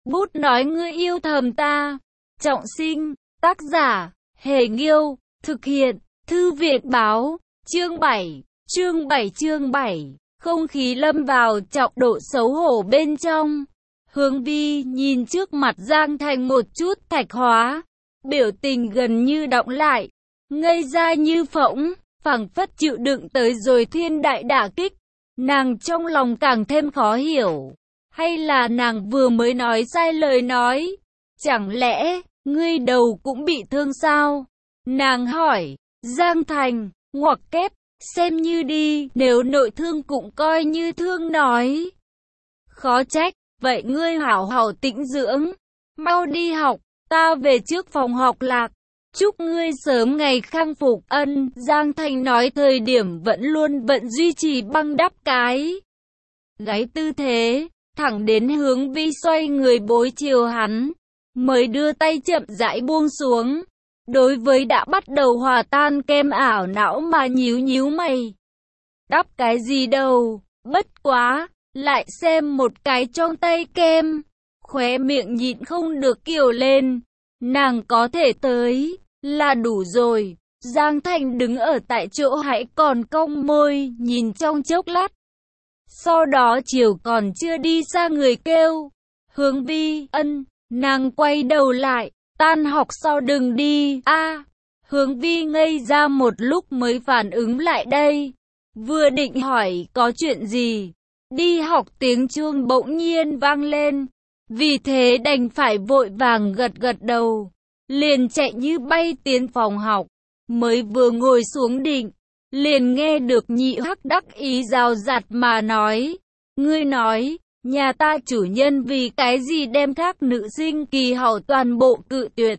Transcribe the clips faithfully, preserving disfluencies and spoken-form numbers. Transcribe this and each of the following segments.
Bút nói ngươi yêu thầm ta. Trọng sinh, tác giả, Hề Nghiêu, thực hiện, Thư viện Báo, chương bảy, chương bảy chương bảy, không khí lâm vào trọng độ xấu hổ bên trong. Hướng Vi nhìn trước mặt Giang Thành một chút thạch hóa, biểu tình gần như đọng lại, ngây ra như phỗng, phảng phất chịu đựng tới rồi thiên đại đả kích. Nàng trong lòng càng thêm khó hiểu, hay là nàng vừa mới nói sai lời nói? Chẳng lẽ, ngươi đầu cũng bị thương sao? Nàng hỏi, Giang Thành, ngoặc kép, xem như đi, nếu nội thương cũng coi như thương nói. Khó trách, vậy ngươi hảo hảo tĩnh dưỡng, mau đi học, ta về trước phòng học lạc. Chúc ngươi sớm ngày khang phục. Ân, Giang Thành nói thời điểm vẫn luôn vẫn duy trì băng đắp cái gáy tư thế, thẳng đến Hướng Vi xoay người bối chiều hắn, mới đưa tay chậm rãi buông xuống. Đối với đã bắt đầu hòa tan kem ảo não mà nhíu nhíu mày. Đắp cái gì đâu, bất quá, lại xem một cái trong tay kem, khóe miệng nhịn không được kiều lên. Nàng có thể tới là đủ rồi. Giang Thành đứng ở tại chỗ hãy còn cong môi nhìn trong chốc lát. Sau đó chiều còn chưa đi xa người kêu, Hướng Vi. Ân, nàng quay đầu lại, tan học sau đừng đi. A, Hướng Vi ngây ra một lúc mới phản ứng lại đây, vừa định hỏi có chuyện gì, đi học tiếng chuông bỗng nhiên vang lên, vì thế đành phải vội vàng gật gật đầu, liền chạy như bay tiến phòng học. Mới vừa ngồi xuống định, liền nghe được Nhị Hắc đắc ý rào rạt mà nói, ngươi nói, nhà ta chủ nhân vì cái gì đem các nữ sinh kỳ hảo toàn bộ cự tuyệt,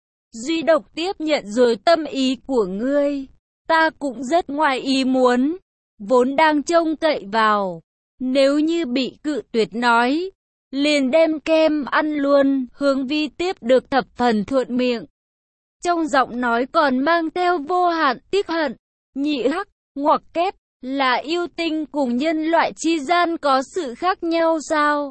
duy độc tiếp nhận rồi tâm ý của ngươi. Ta cũng rất ngoài ý muốn, vốn đang trông cậy vào, nếu như bị cự tuyệt nói, liền đem kem ăn luôn. Hướng Vi tiếp được thập phần thuận miệng, trong giọng nói còn mang theo vô hạn tiếc hận. Nhị Hắc, ngoặc kép, là yêu tinh cùng nhân loại chi gian có sự khác nhau sao?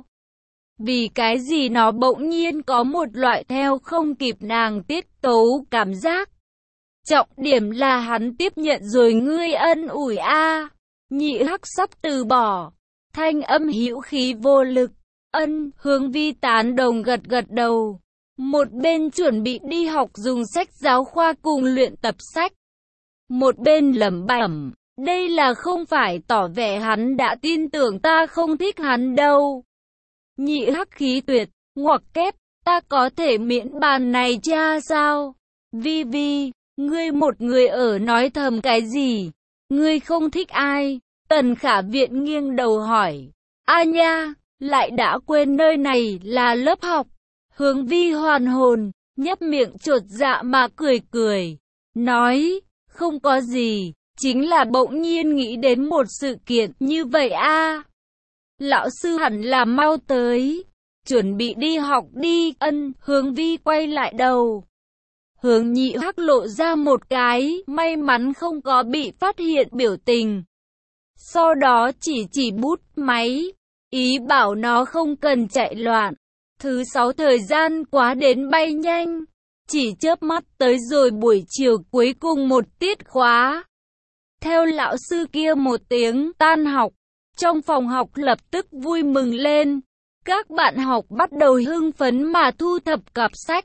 Vì cái gì nó bỗng nhiên có một loại theo không kịp nàng tiết tấu cảm giác? Trọng điểm là hắn tiếp nhận rồi ngươi ân ủi a. Nhị Hắc sắp từ bỏ, thanh âm hữu khí vô lực. Ân, Hướng Vi tán đồng gật gật đầu, một bên chuẩn bị đi học dùng sách giáo khoa cùng luyện tập sách, một bên lẩm bẩm, đây là không phải tỏ vẻ hắn đã tin tưởng ta không thích hắn đâu. Nhị Hắc khí tuyệt, ngoặc kép, ta có thể miễn bàn này cha sao? Vi Vi, ngươi một người ở nói thầm cái gì? Ngươi không thích ai? Tần Khả Viện nghiêng đầu hỏi. A nha, lại đã quên nơi này là lớp học. Hướng Vi hoàn hồn, nhấp miệng chột dạ mà cười cười, nói, không có gì, chính là bỗng nhiên nghĩ đến một sự kiện như vậy a. Lão sư hẳn là mau tới, chuẩn bị đi học đi. Ân, Hướng Vi quay lại đầu, hướng Nhị Hắc lộ ra một cái may mắn không có bị phát hiện biểu tình, sau đó chỉ chỉ bút máy, ý bảo nó không cần chạy loạn. Thứ sáu thời gian quá đến bay nhanh, chỉ chớp mắt tới rồi buổi chiều cuối cùng một tiết khóa. Theo lão sư kia một tiếng tan học, trong phòng học lập tức vui mừng lên. Các bạn học bắt đầu hưng phấn mà thu thập cặp sách,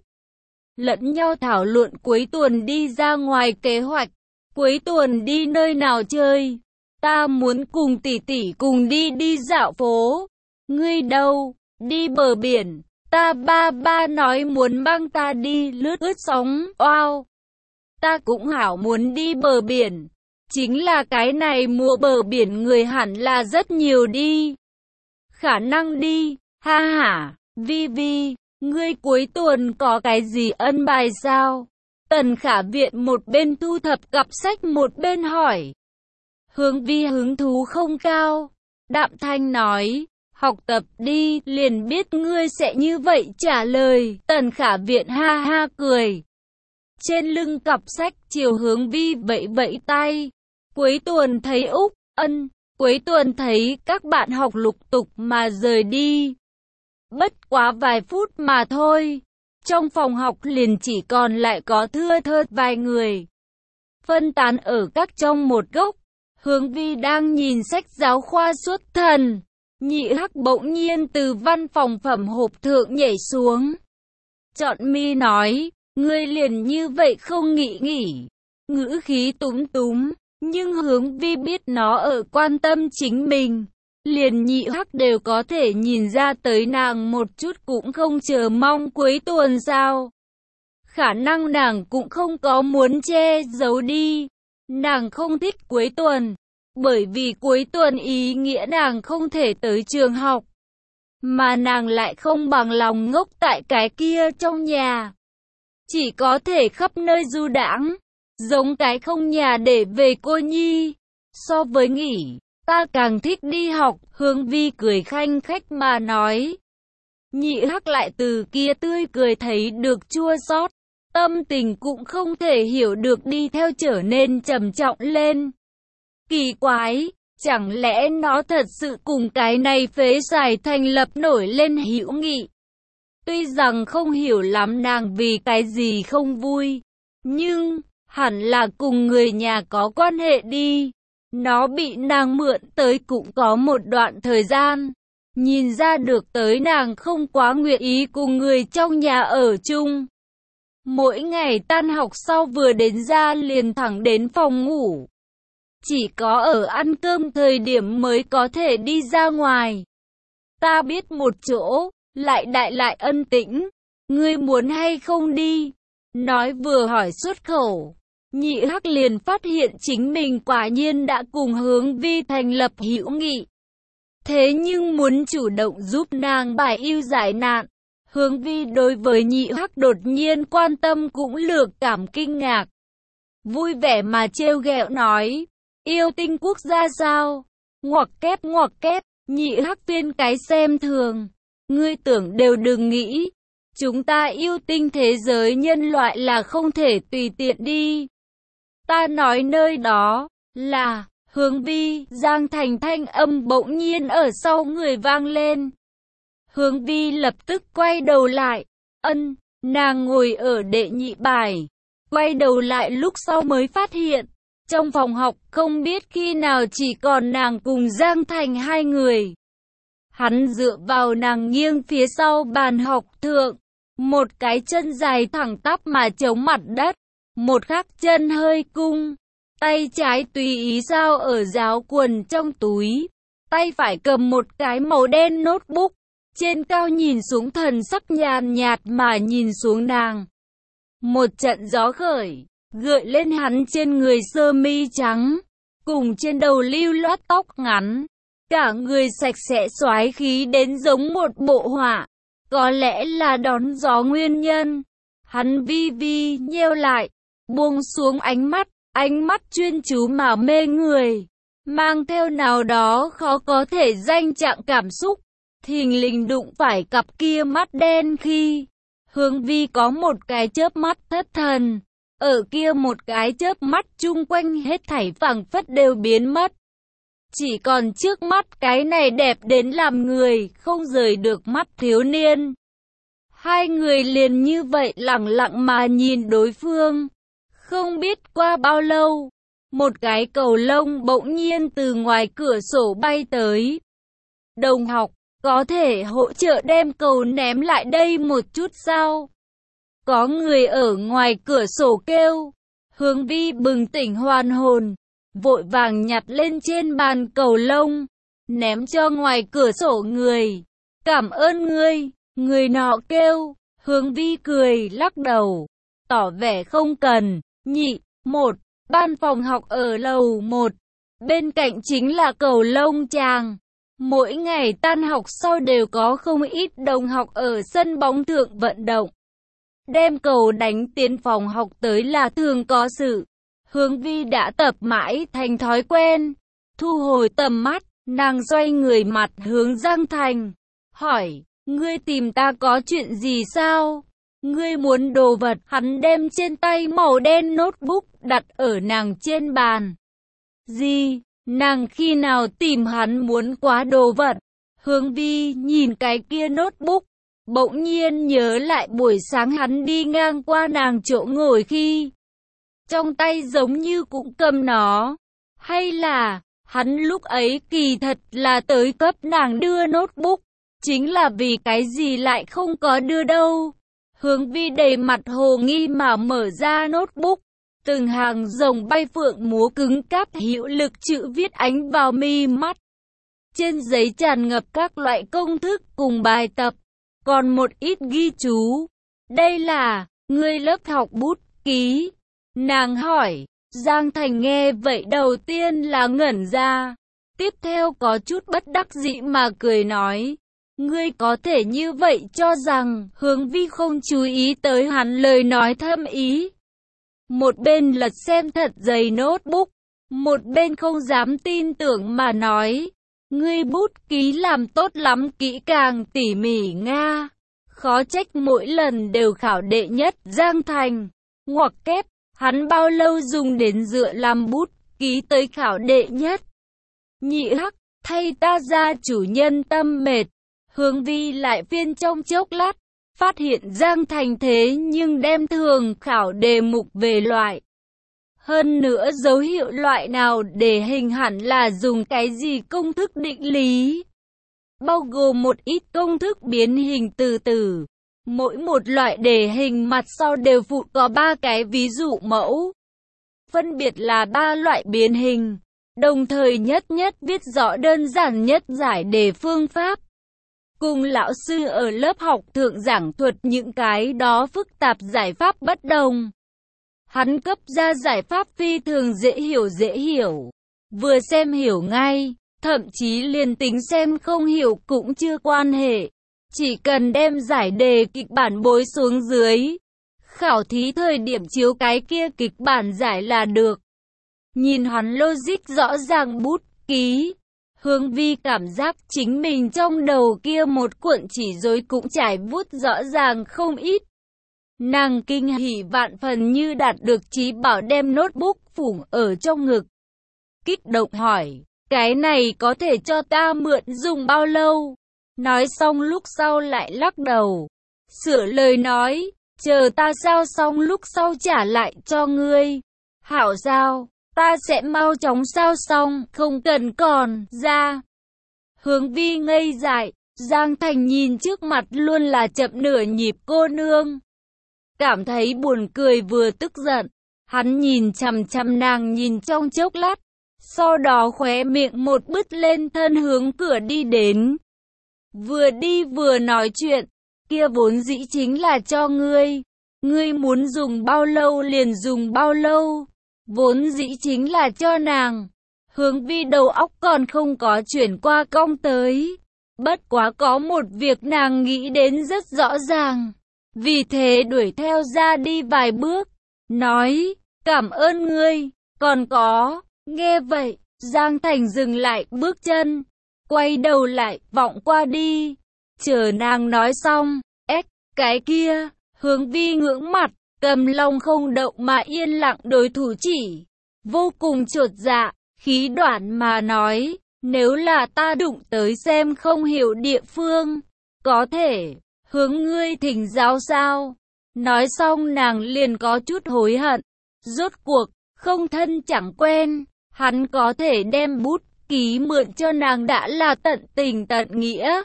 lẫn nhau thảo luận cuối tuần đi ra ngoài kế hoạch. Cuối tuần đi nơi nào chơi? Ta muốn cùng tỷ tỷ cùng đi đi dạo phố. Ngươi đâu? Đi bờ biển. Ta ba ba nói muốn mang ta đi lướt ướt sóng. Wow! Ta cũng hảo muốn đi bờ biển. Chính là cái này mùa bờ biển người hẳn là rất nhiều đi. Khả năng đi. Ha ha! Vi Vi, ngươi cuối tuần có cái gì ân bài sao? Tần Khả Viện một bên thu thập cặp sách một bên hỏi. Hướng Vi hứng thú không cao, đạm thanh nói, học tập đi, liền biết ngươi sẽ như vậy trả lời. Tần Khả Viện ha ha cười, trên lưng cặp sách chiều Hướng Vi vẫy vẫy tay. Cuối tuần thấy Úc, Ân, cuối tuần thấy các bạn học lục tục mà rời đi. Bất quá vài phút mà thôi, trong phòng học liền chỉ còn lại có thưa thớt vài người, phân tán ở các trong một góc. Hướng Vi đang nhìn sách giáo khoa xuất thần, Nhị Hắc bỗng nhiên từ văn phòng phẩm hộp thượng nhảy xuống. Trọn mi nói, ngươi liền như vậy không nghĩ nghỉ. Ngữ khí túm túm, nhưng Hướng Vi biết nó ở quan tâm chính mình. Liền Nhị Hắc đều có thể nhìn ra tới nàng một chút cũng không chờ mong cuối tuần sao. Khả năng nàng cũng không có muốn che giấu đi. Nàng không thích cuối tuần, bởi vì cuối tuần ý nghĩa nàng không thể tới trường học. Mà nàng lại không bằng lòng ngốc tại cái kia trong nhà. Chỉ có thể khắp nơi du đãng, giống cái không nhà để về cô nhi. So với nghỉ, ta càng thích đi học, Hướng Vi cười khanh khách mà nói. Nhị Hắc lại từ kia tươi cười thấy được chua xót, tâm tình cũng không thể hiểu được đi theo trở nên trầm trọng lên. Kỳ quái, chẳng lẽ nó thật sự cùng cái này phế xài thành lập nổi lên hữu nghị? Tuy rằng không hiểu lắm nàng vì cái gì không vui, nhưng hẳn là cùng người nhà có quan hệ đi. Nó bị nàng mượn tới cũng có một đoạn thời gian, nhìn ra được tới nàng không quá nguyện ý cùng người trong nhà ở chung. Mỗi ngày tan học sau vừa đến ra liền thẳng đến phòng ngủ. Chỉ có ở ăn cơm thời điểm mới có thể đi ra ngoài. Ta biết một chỗ, lại đại lại ân tĩnh, ngươi muốn hay không đi? Nói vừa hỏi xuất khẩu, Nhị Hắc liền phát hiện chính mình quả nhiên đã cùng Hướng Vi thành lập hữu nghị. Thế nhưng muốn chủ động giúp nàng bài ưu giải nạn, Hướng Vi đối với Nhị Hắc đột nhiên quan tâm cũng lược cảm kinh ngạc. Vui vẻ mà trêu ghẹo nói, yêu tinh quốc gia sao? Ngoặc kép ngoặc kép, Nhị Hắc viên cái xem thường. Ngươi tưởng đều đừng nghĩ, chúng ta yêu tinh thế giới nhân loại là không thể tùy tiện đi. Ta nói nơi đó là Hướng Vi. Giang Thành thanh âm bỗng nhiên ở sau người vang lên. Hướng Vi lập tức quay đầu lại. Ân, nàng ngồi ở đệ nhị bài. Quay đầu lại lúc sau mới phát hiện, trong phòng học không biết khi nào chỉ còn nàng cùng Giang Thành hai người. Hắn dựa vào nàng nghiêng phía sau bàn học thượng, một cái chân dài thẳng tắp mà chống mặt đất, một khắc chân hơi cung, tay trái tùy ý sao ở giáo quần trong túi, tay phải cầm một cái màu đen notebook, trên cao nhìn xuống thần sắc nhàn nhạt mà nhìn xuống nàng. Một trận gió khởi, gợi lên hắn trên người sơ mi trắng, cùng trên đầu lưu loát tóc ngắn. Cả người sạch sẽ xoái khí đến giống một bộ họa. Có lẽ là đón gió nguyên nhân. Hắn vi vi nheo lại, buông xuống ánh mắt, ánh mắt chuyên chú mà mê người, mang theo nào đó khó có thể danh trạng cảm xúc. Thình lình đụng phải cặp kia mắt đen khi Hướng Vi có một cái chớp mắt thất thần. Ở kia một cái chớp mắt chung quanh hết thảy phảng phất đều biến mất. Chỉ còn trước mắt cái này đẹp đến làm người không rời được mắt thiếu niên. Hai người liền như vậy lặng lặng mà nhìn đối phương. Không biết qua bao lâu, một cái cầu lông bỗng nhiên từ ngoài cửa sổ bay tới. Đồng học, có thể hỗ trợ đem cầu ném lại đây một chút sao? Có người ở ngoài cửa sổ kêu. Hướng Vi bừng tỉnh hoàn hồn, vội vàng nhặt lên trên bàn cầu lông, ném cho ngoài cửa sổ người. Cảm ơn ngươi, người nọ kêu. Hướng Vi cười lắc đầu, tỏ vẻ không cần. Nhị, một, ban phòng học ở lầu một, bên cạnh chính là cầu lông tràng. Mỗi ngày tan học sau đều có không ít đồng học ở sân bóng thượng vận động. Đem cầu đánh tiến phòng học tới là thường có sự. Hướng Vi đã tập mãi thành thói quen. Thu hồi tầm mắt, nàng xoay người mặt hướng Giang Thành. Hỏi, ngươi tìm ta có chuyện gì sao? Ngươi muốn đồ vật? Hắn đem trên tay màu đen notebook đặt ở nàng trên bàn. Gì? Nàng khi nào tìm hắn muốn quá đồ vật? Hướng Vi nhìn cái kia notebook, bỗng nhiên nhớ lại buổi sáng hắn đi ngang qua nàng chỗ ngồi khi trong tay giống như cũng cầm nó. Hay là hắn lúc ấy kỳ thật là tới cấp nàng đưa notebook, chính là vì cái gì lại không có đưa đâu. Hướng Vi đầy mặt hồ nghi mà mở ra notebook, từng hàng rồng bay phượng múa cứng cáp hữu lực chữ viết ánh vào mi mắt. Trên giấy tràn ngập các loại công thức cùng bài tập, còn một ít ghi chú. Đây là, ngươi lớp học bút ký. Nàng hỏi. Giang Thành nghe vậy đầu tiên là ngẩn ra, tiếp theo có chút bất đắc dĩ mà cười nói, ngươi có thể như vậy cho rằng. Hướng Vi không chú ý tới hắn lời nói thâm ý, một bên lật xem thật dày notebook, một bên không dám tin tưởng mà nói, ngươi bút ký làm tốt lắm, kỹ càng tỉ mỉ nga, khó trách mỗi lần đều khảo đệ nhất. Giang Thành ngoặc kép, hắn bao lâu dùng đến dựa làm bút ký tới khảo đệ nhất? Nhị hắc, thay ta ra chủ nhân tâm mệt. Hướng Vi lại phiên trong chốc lát, phát hiện Giang Thành thế nhưng đem thường khảo đề mục về loại. Hơn nữa dấu hiệu loại nào để hình hẳn là dùng cái gì công thức định lý. Bao gồm một ít công thức biến hình từ từ. Mỗi một loại đề hình mặt sau đều phụ có ba cái ví dụ mẫu. Phân biệt là ba loại biến hình. Đồng thời nhất nhất viết rõ đơn giản nhất giải đề phương pháp. Cùng lão sư ở lớp học thượng giảng thuật những cái đó phức tạp giải pháp bất đồng. Hắn cấp ra giải pháp phi thường dễ hiểu dễ hiểu. Vừa xem hiểu ngay, thậm chí liền tính xem không hiểu cũng chưa quan hệ. Chỉ cần đem giải đề kịch bản bối xuống dưới, khảo thí thời điểm chiếu cái kia kịch bản giải là được. Nhìn hắn logic rõ ràng bút ký, Hướng Vi cảm giác chính mình trong đầu kia một cuộn chỉ rối cũng trải vút rõ ràng không ít. Nàng kinh hỉ vạn phần như đạt được trí bảo, đem notebook phủng ở trong ngực. Kích động hỏi, cái này có thể cho ta mượn dùng bao lâu? Nói xong lúc sau lại lắc đầu, sửa lời nói, chờ ta sao xong lúc sau trả lại cho ngươi. Hảo sao, ta sẽ mau chóng sao xong, không cần còn ra. Hướng Vi ngây dại, Giang Thành nhìn trước mặt luôn là chậm nửa nhịp cô nương, cảm thấy buồn cười vừa tức giận. Hắn nhìn chằm chằm nàng nhìn trong chốc lát, sau đó khóe miệng một bứt lên, thân hướng cửa đi đến. Vừa đi vừa nói chuyện, kia vốn dĩ chính là cho ngươi, ngươi muốn dùng bao lâu liền dùng bao lâu, vốn dĩ chính là cho nàng. Hướng Vi đầu óc còn không có chuyển qua cong tới, bất quá có một việc nàng nghĩ đến rất rõ ràng, vì thế đuổi theo ra đi vài bước, nói, cảm ơn ngươi, còn có. Nghe vậy, Giang Thành dừng lại bước chân, quay đầu lại, vọng qua đi, chờ nàng nói xong, ếch, cái kia. Hướng Vi ngưỡng mặt, cầm lòng không đậu mà yên lặng đối thủ chỉ, vô cùng chột dạ, khí đoạn mà nói, nếu là ta đụng tới xem không hiểu địa phương, có thể hướng ngươi thỉnh giáo sao? Nói xong nàng liền có chút hối hận, rốt cuộc, không thân chẳng quen, hắn có thể đem bút ký mượn cho nàng đã là tận tình tận nghĩa.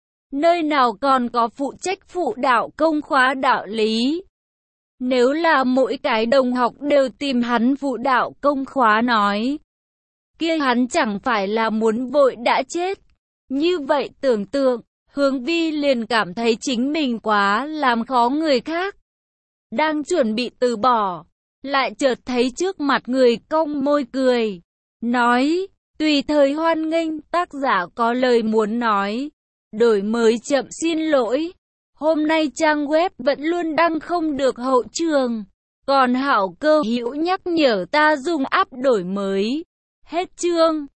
Nơi nào còn có phụ trách phụ đạo công khóa đạo lý. Nếu là mỗi cái đồng học đều tìm hắn phụ đạo công khóa nói, kia hắn chẳng phải là muốn vội đã chết. Như vậy tưởng tượng, Hướng Vi liền cảm thấy chính mình quá làm khó người khác. Đang chuẩn bị từ bỏ, lại chợt thấy trước mặt người cong môi cười, nói, tùy thời hoan nghênh. Tác giả có lời muốn nói, đổi mới chậm xin lỗi. Hôm nay trang web vẫn luôn đăng không được hậu trường, còn Hảo Cơ hữu nhắc nhở ta dùng app đổi mới. Hết chương.